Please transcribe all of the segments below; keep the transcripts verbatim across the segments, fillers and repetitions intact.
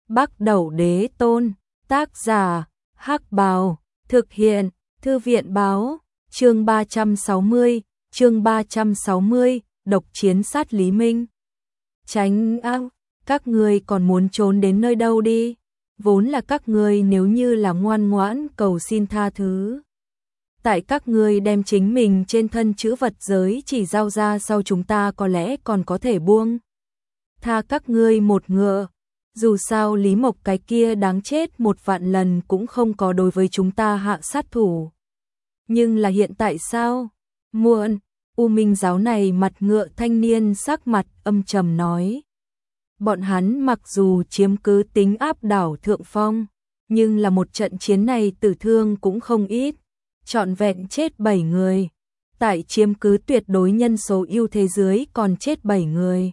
Bắc Đẩu Đế Tôn, tác giả, Hắc Bào, thực hiện, Thư viện báo, chương ba trăm sáu mươi, chương ba trăm sáu mươi, độc chiến sát Lý Minh. Tránh ác, các ngươi còn muốn trốn đến nơi đâu đi? Vốn là các ngươi nếu như là ngoan ngoãn cầu xin tha thứ. Tại các ngươi đem chính mình trên thân chữ vật giới chỉ giao ra sau chúng ta có lẽ còn có thể buông tha các ngươi một ngựa. Dù sao Lý Mộc cái kia đáng chết một vạn lần cũng không có đối với chúng ta hạ sát thủ. Nhưng là hiện tại sao? Muộn, U Minh giáo này mặt ngựa thanh niên sắc mặt âm trầm nói. Bọn hắn mặc dù chiếm cứ tính áp đảo thượng phong, nhưng là một trận chiến này tử thương cũng không ít, trọn vẹn chết bảy người. Tại chiếm cứ tuyệt đối nhân số ưu thế dưới còn chết bảy người.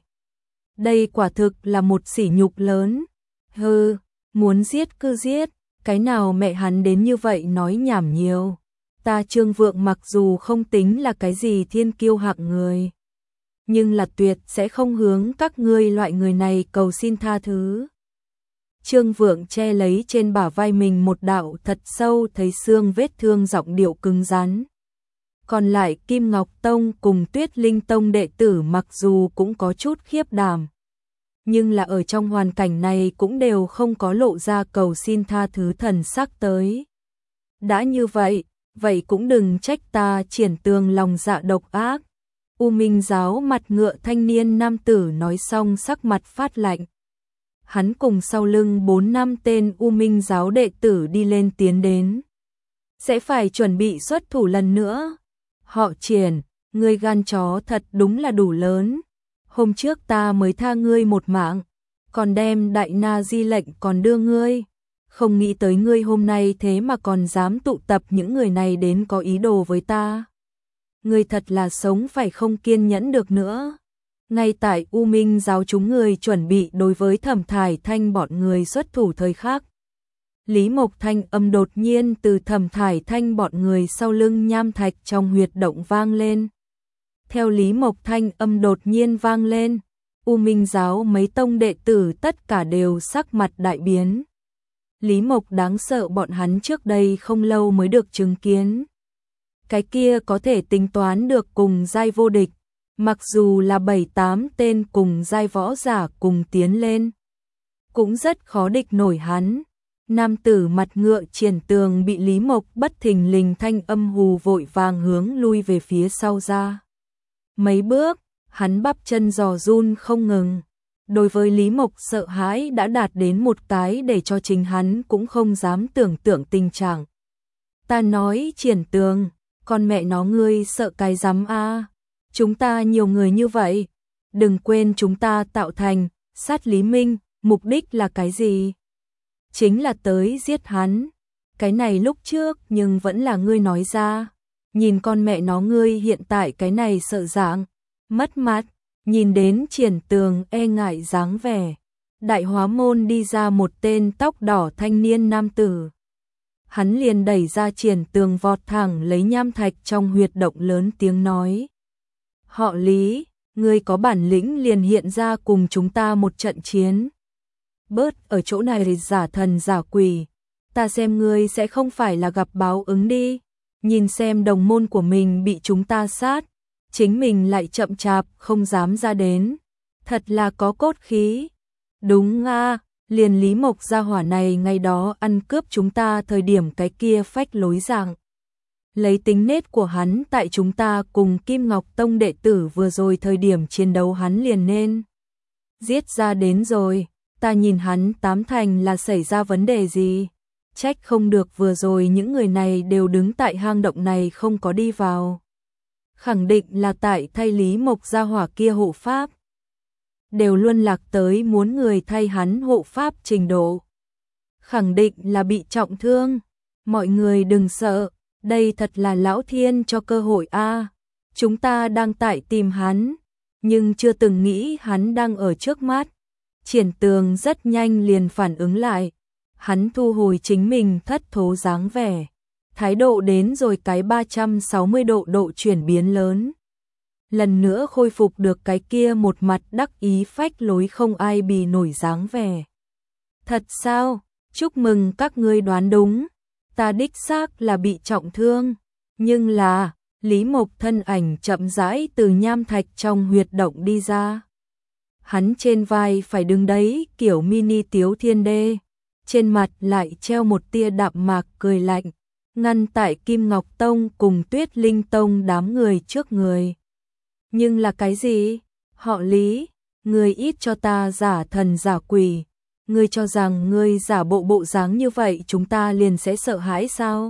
Đây quả thực là một sỉ nhục lớn. Hừ, muốn giết cứ giết, cái nào mẹ hắn đến như vậy nói nhảm nhiều. Ta Trương Vượng mặc dù không tính là cái gì thiên kiêu hạng người, nhưng là tuyệt sẽ không hướng các ngươi loại người này cầu xin tha thứ. Trương Vượng che lấy trên bả vai mình một đạo thật sâu thấy xương vết thương, giọng điệu cứng rắn. Còn lại Kim Ngọc Tông cùng Tuyết Linh Tông đệ tử mặc dù cũng có chút khiếp đảm, nhưng là ở trong hoàn cảnh này cũng đều không có lộ ra cầu xin tha thứ thần sắc tới. Đã như vậy, vậy cũng đừng trách ta Triển Tường lòng dạ độc ác. U Minh giáo mặt ngựa thanh niên nam tử nói xong sắc mặt phát lạnh. Hắn cùng sau lưng bốn năm tên U Minh giáo đệ tử đi lên tiến đến. Sẽ phải chuẩn bị xuất thủ lần nữa. Họ Triển, ngươi gan chó thật đúng là đủ lớn. Hôm trước ta mới tha ngươi một mạng, còn đem đại na di lệnh còn đưa ngươi. Không nghĩ tới ngươi hôm nay thế mà còn dám tụ tập những người này đến có ý đồ với ta. Ngươi thật là sống phải không kiên nhẫn được nữa. Ngay tại U Minh giáo chúng người chuẩn bị đối với Thẩm Thải Thanh bọn người xuất thủ thời khắc, Lý Mộc thanh âm đột nhiên từ Thẩm Thải Thanh bọn người sau lưng nham thạch trong huyệt động vang lên. Theo Lý Mộc thanh âm đột nhiên vang lên, U Minh giáo mấy tông đệ tử tất cả đều sắc mặt đại biến. Lý Mộc đáng sợ bọn hắn trước đây không lâu mới được chứng kiến. Cái kia có thể tính toán được cùng giai vô địch, mặc dù là bảy tám tên cùng giai võ giả cùng tiến lên, cũng rất khó địch nổi hắn. Nam tử mặt ngựa Triển Tường bị Lý Mộc bất thình lình thanh âm hù vội vàng hướng lui về phía sau ra. Mấy bước, hắn bắp chân giò run không ngừng. Đối với Lý Mộc sợ hãi đã đạt đến một cái để cho chính hắn cũng không dám tưởng tượng tình trạng. Ta nói Triển Tường, con mẹ nó ngươi sợ cái rắm a? Chúng ta nhiều người như vậy, đừng quên chúng ta tạo thành sát Lý Minh, mục đích là cái gì? Chính là tới giết hắn. Cái này lúc trước nhưng vẫn là ngươi nói ra. Nhìn con mẹ nó ngươi hiện tại cái này sợ dạng, mất mặt. Nhìn đến Triển Tường e ngại dáng vẻ, Đại Hóa Môn đi ra một tên tóc đỏ thanh niên nam tử. Hắn liền đẩy ra Triển Tường vọt thẳng lấy nham thạch trong huyệt động lớn tiếng nói. Họ Lý, ngươi có bản lĩnh liền hiện ra cùng chúng ta một trận chiến. Bớt ở chỗ này giả thần giả quỷ, ta xem ngươi sẽ không phải là gặp báo ứng đi. Nhìn xem đồng môn của mình bị chúng ta sát, chính mình lại chậm chạp không dám ra đến, thật là có cốt khí. Đúng a, liền Lý Mộc gia hỏa này ngày đó ăn cướp chúng ta thời điểm cái kia phách lối dạng. Lấy tính nết của hắn tại chúng ta cùng Kim Ngọc Tông đệ tử vừa rồi thời điểm chiến đấu hắn liền nên giết ra đến rồi, ta nhìn hắn tám thành là xảy ra vấn đề gì. Trách không được vừa rồi những người này đều đứng tại hang động này không có đi vào. Khẳng định là tại thay Lý Mộc gia hỏa kia hộ pháp. Đều luôn lạc tới muốn người thay hắn hộ pháp trình độ. Khẳng định là bị trọng thương. Mọi người đừng sợ, đây thật là lão thiên cho cơ hội a. Chúng ta đang tại tìm hắn, nhưng chưa từng nghĩ hắn đang ở trước mắt. Triển Tường rất nhanh liền phản ứng lại. Hắn thu hồi chính mình thất thố dáng vẻ. Thái độ đến rồi cái ba trăm sáu mươi độ độ chuyển biến lớn. Lần nữa khôi phục được cái kia một mặt đắc ý phách lối không ai bì nổi dáng vẻ. Thật sao? Chúc mừng các ngươi đoán đúng. Ta đích xác là bị trọng thương. Nhưng là, Lý Mộc thân ảnh chậm rãi từ nham thạch trong huyệt động đi ra. Hắn trên vai phải đứng đấy kiểu mini Tiếu Thiên Đê. Trên mặt lại treo một tia đạm mạc cười lạnh, ngăn tại Kim Ngọc Tông cùng Tuyết Linh Tông đám người trước người. Nhưng là cái gì? Họ Lý, ngươi ít cho ta giả thần giả quỷ. Ngươi cho rằng ngươi giả bộ bộ dáng như vậy chúng ta liền sẽ sợ hãi sao?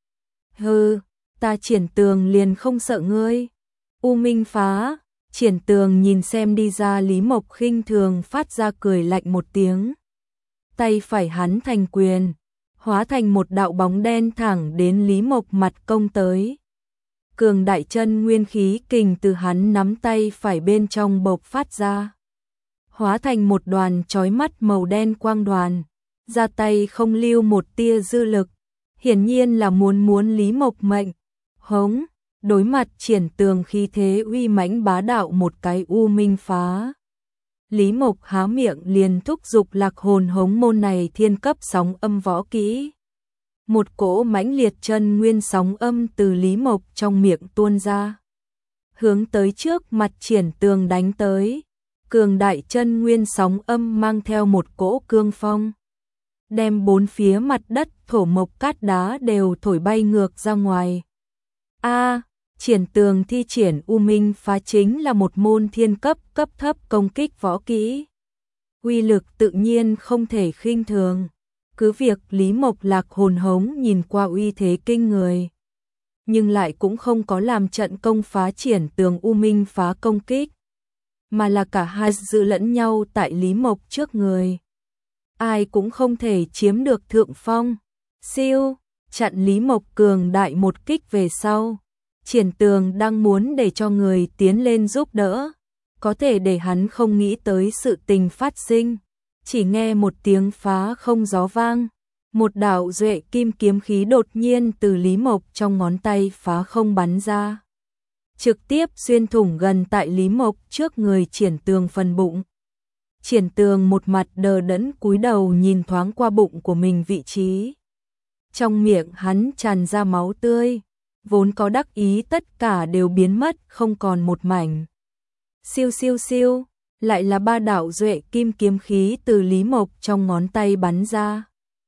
Hừ, ta Triển Tường liền không sợ ngươi. U Minh Phá, Triển Tường nhìn xem đi ra Lý Mộc khinh thường phát ra cười lạnh một tiếng. Tay phải hắn thành quyền, hóa thành một đạo bóng đen thẳng đến Lý Mộc mặt công tới. Cường đại chân nguyên khí kình từ hắn nắm tay phải bên trong bộc phát ra, hóa thành một đoàn chói mắt màu đen quang đoàn, ra tay không lưu một tia dư lực, hiển nhiên là muốn muốn Lý Mộc mệnh. Hống, đối mặt Triển Tường khí thế uy mãnh bá đạo một cái U Minh Phá. Lý Mộc há miệng liền thúc giục Lạc Hồn Hống môn này thiên cấp sóng âm võ kỹ. Một cỗ mãnh liệt chân nguyên sóng âm từ Lý Mộc trong miệng tuôn ra, hướng tới trước mặt Triển Tường đánh tới. Cường đại chân nguyên sóng âm mang theo một cỗ cương phong, đem bốn phía mặt đất thổ mộc cát đá đều thổi bay ngược ra ngoài. A, Triển Tường thi triển U Minh Phá chính là một môn thiên cấp cấp thấp công kích võ kỹ. Uy lực tự nhiên không thể khinh thường. Cứ việc Lý Mộc Lạc Hồn Hống nhìn qua uy thế kinh người, nhưng lại cũng không có làm trận công phá Triển Tường U Minh Phá công kích, mà là cả hai giữ lẫn nhau tại Lý Mộc trước người. Ai cũng không thể chiếm được thượng phong. Siêu, chặn Lý Mộc cường đại một kích về sau. Triển Tường đang muốn để cho người tiến lên giúp đỡ, có thể để hắn không nghĩ tới sự tình phát sinh. Chỉ nghe một tiếng phá không gió vang, một đạo duệ kim kiếm khí đột nhiên từ Lý Mộc trong ngón tay phá không bắn ra, trực tiếp xuyên thủng gần tại Lý Mộc trước người Triển Tường phần bụng. Triển Tường một mặt đờ đẫn cúi đầu nhìn thoáng qua bụng của mình vị trí. Trong miệng hắn tràn ra máu tươi, vốn có đắc ý tất cả đều biến mất không còn một mảnh. Siêu siêu siêu, lại là ba đạo duệ kim kiếm khí từ Lý Mộc trong ngón tay bắn ra.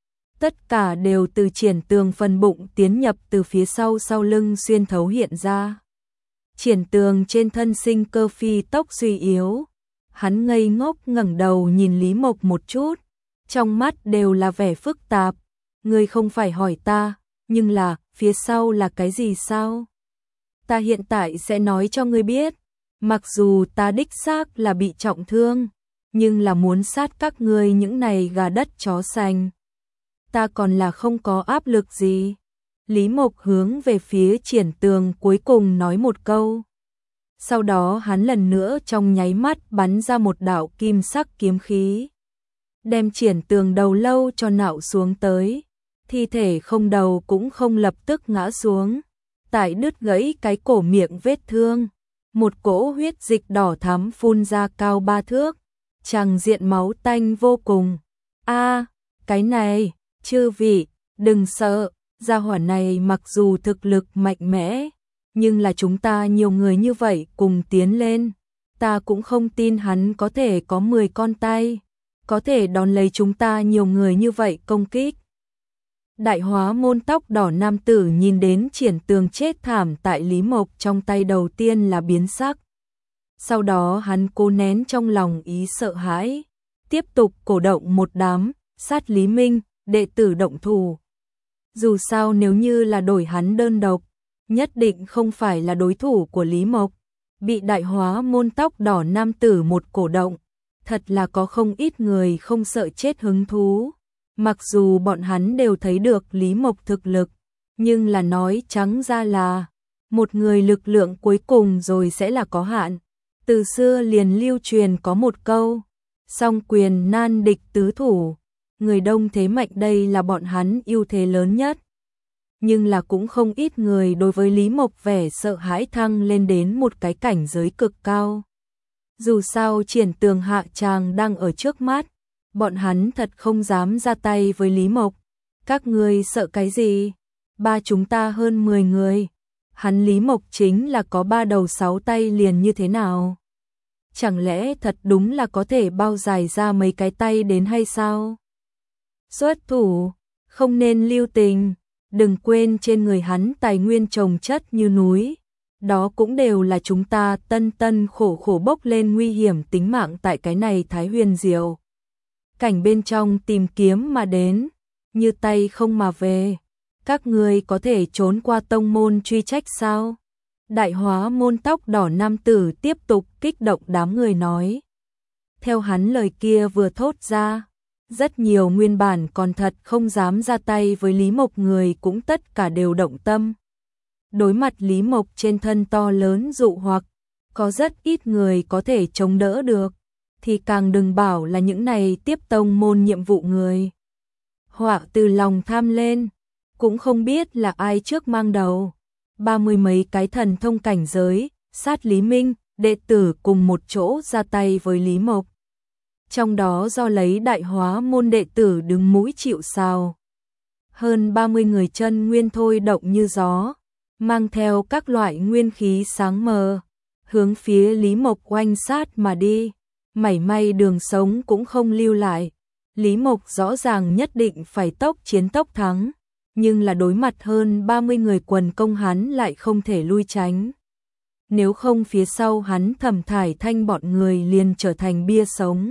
Tất cả đều từ Triển Tường phần bụng tiến nhập từ phía sau sau lưng xuyên thấu hiện ra. Triển Tường trên thân sinh cơ phi tốc suy yếu, hắn ngây ngốc ngẩng đầu nhìn Lý Mộc một chút, trong mắt đều là vẻ phức tạp. Ngươi không phải hỏi ta, nhưng là, phía sau là cái gì sao? Ta hiện tại sẽ nói cho ngươi biết, mặc dù ta đích xác là bị trọng thương, nhưng là muốn sát các ngươi những này gà đất chó sành. Ta còn là không có áp lực gì. Lý Mộc hướng về phía Triển Tường cuối cùng nói một câu. Sau đó hắn lần nữa trong nháy mắt bắn ra một đạo kim sắc kiếm khí, đem Triển Tường đầu lâu cho nạo xuống tới. Thi thể không đầu cũng không lập tức ngã xuống, tại đứt gãy cái cổ miệng vết thương, một cỗ huyết dịch đỏ thắm phun ra cao ba thước, tràng diện máu tanh vô cùng. A, cái này, chư vị, đừng sợ, gia hỏa này mặc dù thực lực mạnh mẽ, nhưng là chúng ta nhiều người như vậy cùng tiến lên, ta cũng không tin hắn có thể có mười con tay, có thể đón lấy chúng ta nhiều người như vậy công kích. Đại Hóa Môn tóc đỏ nam tử nhìn đến Triển Tường chết thảm tại Lý Mộc trong tay đầu tiên là biến sắc. Sau đó hắn cố nén trong lòng ý sợ hãi, tiếp tục cổ động một đám, sát Lý Minh, đệ tử động thủ. Dù sao nếu như là đổi hắn đơn độc, nhất định không phải là đối thủ của Lý Mộc. Bị Đại Hóa Môn tóc đỏ nam tử một cổ động, thật là có không ít người không sợ chết hứng thú. Mặc dù bọn hắn đều thấy được Lý Mộc thực lực, nhưng là nói trắng ra là một người lực lượng cuối cùng rồi sẽ là có hạn. Từ xưa liền lưu truyền có một câu, song quyền nan địch tứ thủ, người đông thế mạnh đây là bọn hắn ưu thế lớn nhất. Nhưng là cũng không ít người đối với Lý Mộc vẻ sợ hãi thăng lên đến một cái cảnh giới cực cao. Dù sao Triển Tường hạ tràng đang ở trước mắt, bọn hắn thật không dám ra tay với Lý Mộc. Các ngươi sợ cái gì? Ba chúng ta hơn mười người. Hắn Lý Mộc chính là có ba đầu sáu tay liền như thế nào? Chẳng lẽ thật đúng là có thể bao dài ra mấy cái tay đến hay sao? Xuất thủ, không nên lưu tình, đừng quên trên người hắn tài nguyên chồng chất như núi. Đó cũng đều là chúng ta tân tân khổ khổ bốc lên nguy hiểm tính mạng tại cái này Thái Huyền Diệu cảnh bên trong tìm kiếm mà đến, như tay không mà về. Các ngươi có thể trốn qua tông môn truy trách sao? Đại Hóa Môn tóc đỏ nam tử tiếp tục kích động đám người nói. Theo hắn lời kia vừa thốt ra, rất nhiều nguyên bản còn thật không dám ra tay với Lý Mộc người cũng tất cả đều động tâm. Đối mặt Lý Mộc trên thân to lớn dụ hoặc, có rất ít người có thể chống đỡ được, thì càng đừng bảo là những này tiếp tông môn nhiệm vụ người. Họa từ lòng tham lên, cũng không biết là ai trước mang đầu. Ba mươi mấy cái thần thông cảnh giới, sát Lý Minh, đệ tử cùng một chỗ ra tay với Lý Mộc. Trong đó do lấy Đại Hóa Môn đệ tử đứng mũi chịu sào. Hơn ba mươi người chân nguyên thôi động như gió, mang theo các loại nguyên khí sáng mờ, hướng phía Lý Mộc oanh sát mà đi, mảy may đường sống cũng không lưu lại. Lý Mộc rõ ràng nhất định phải tốc chiến tốc thắng, nhưng là đối mặt hơn ba mươi người quần công hắn lại không thể lui tránh. Nếu không phía sau hắn Thẩm Thải Thanh bọn người liền trở thành bia sống.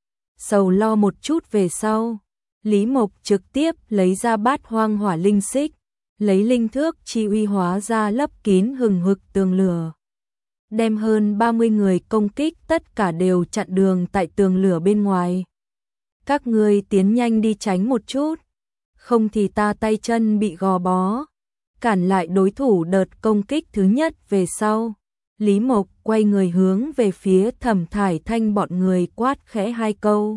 Sầu lo một chút về sau, Lý Mộc trực tiếp lấy ra Bát Hoang Hỏa Linh Xích, lấy linh thước chi uy hóa ra lấp kín hừng hực tường lửa. Đem hơn ba mươi người công kích tất cả đều chặn đường tại tường lửa bên ngoài. Các ngươi tiến nhanh đi tránh một chút, không thì ta tay chân bị gò bó. Cản lại đối thủ đợt công kích thứ nhất về sau, Lý Mộc quay người hướng về phía Thẩm Thải Thanh bọn người quát khẽ hai câu.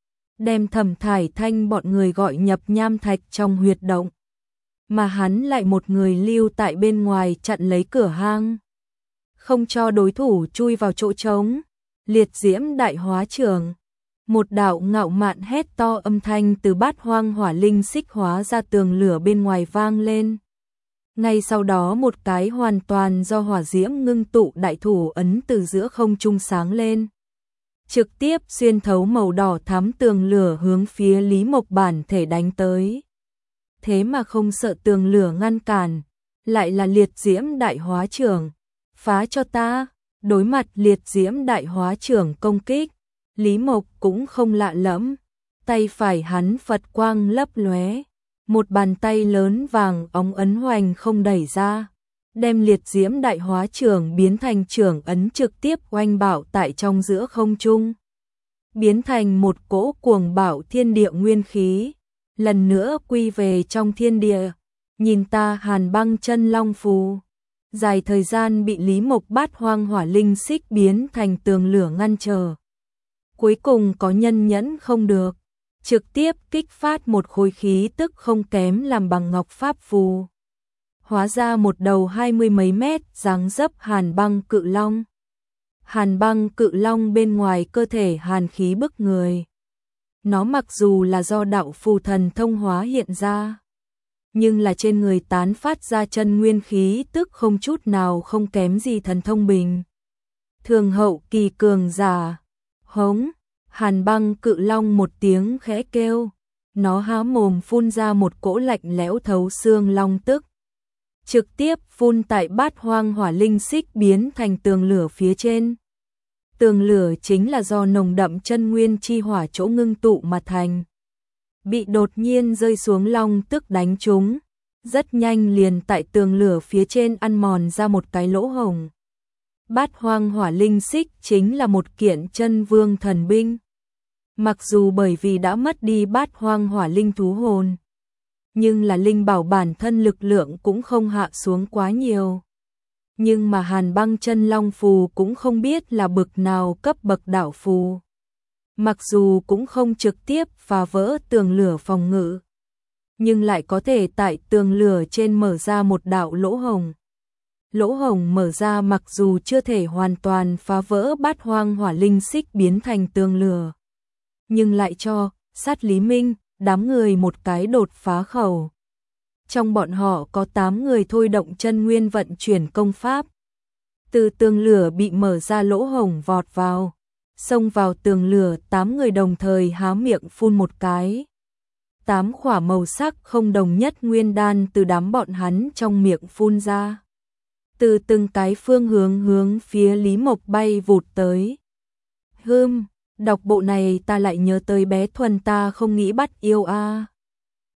Đem Thẩm Thải Thanh bọn người gọi nhập nham thạch trong huyệt động. Mà hắn lại một người lưu tại bên ngoài chặn lấy cửa hang, không cho đối thủ chui vào chỗ trống. Liệt diễm đại hóa trưởng. Một đạo ngạo mạn hét to âm thanh từ Bát Hoang Hỏa Linh Xích hóa ra tường lửa bên ngoài vang lên. Ngay sau đó một cái hoàn toàn do hỏa diễm ngưng tụ đại thủ ấn từ giữa không trung sáng lên, trực tiếp xuyên thấu màu đỏ thắm tường lửa hướng phía Lý Mộc bản thể đánh tới. Thế mà không sợ tường lửa ngăn cản, lại là liệt diễm đại hóa trưởng. Phá cho ta! Đối mặt liệt diễm đại hóa trưởng công kích, Lý Mộc cũng không lạ lẫm, tay phải hắn Phật quang lấp lóe, một bàn tay lớn vàng óng ấn hoành không đẩy ra, đem liệt diễm đại hóa trưởng biến thành trưởng ấn trực tiếp oanh bảo tại trong giữa không trung, biến thành một cỗ cuồng bạo thiên địa nguyên khí, lần nữa quy về trong thiên địa. Nhìn ta Hàn Băng Chân Long phù, dài thời gian bị Lý Mộc Bát Hoang Hỏa Linh Xích biến thành tường lửa ngăn trở. Cuối cùng có nhân nhẫn không được, trực tiếp kích phát một khối khí tức không kém làm bằng ngọc pháp phù. Hóa ra một đầu hai mươi mấy mét dáng dấp Hàn Băng Cự Long. Hàn Băng Cự Long bên ngoài cơ thể hàn khí bức người. Nó mặc dù là do đạo phù thần thông hóa hiện ra, nhưng là trên người tán phát ra chân nguyên khí tức không chút nào không kém gì thần thông bình thường hậu kỳ cường giả. Hống! Hàn Băng Cự Long một tiếng khẽ kêu, nó há mồm phun ra một cỗ lạnh lẽo thấu xương long tức, trực tiếp phun tại Bát Hoang Hỏa Linh Xích biến thành tường lửa phía trên. Tường lửa chính là do nồng đậm chân nguyên chi hỏa chỗ ngưng tụ mà thành. Bị đột nhiên rơi xuống long tức đánh trúng, rất nhanh liền tại tường lửa phía trên ăn mòn ra một cái lỗ hổng. Bát Hoang Hỏa Linh Xích chính là một kiện chân vương thần binh. Mặc dù bởi vì đã mất đi Bát Hoang Hỏa Linh thú hồn, nhưng là linh bảo bản thân lực lượng cũng không hạ xuống quá nhiều. Nhưng mà Hàn Băng Chân Long phù cũng không biết là bực nào cấp bậc đạo phù. Mặc dù cũng không trực tiếp phá vỡ tường lửa phòng ngự, nhưng lại có thể tại tường lửa trên mở ra một đạo lỗ hổng. Lỗ hổng mở ra mặc dù chưa thể hoàn toàn phá vỡ Bát Hoang Hỏa Linh Xích biến thành tường lửa, nhưng lại cho Sát Lý Minh, đám người một cái đột phá khẩu. Trong bọn họ có tám người thôi động chân nguyên vận chuyển công pháp. Từ tường lửa bị mở ra lỗ hổng vọt vào, xông vào tường lửa, tám người đồng thời há miệng phun một cái. Tám khỏa màu sắc không đồng nhất nguyên đan từ đám bọn hắn trong miệng phun ra. Từ từng cái phương hướng hướng phía Lý Mộc bay vụt tới. Hừm, đọc bộ này ta lại nhớ tới bé Thuần, ta không nghĩ bắt yêu a.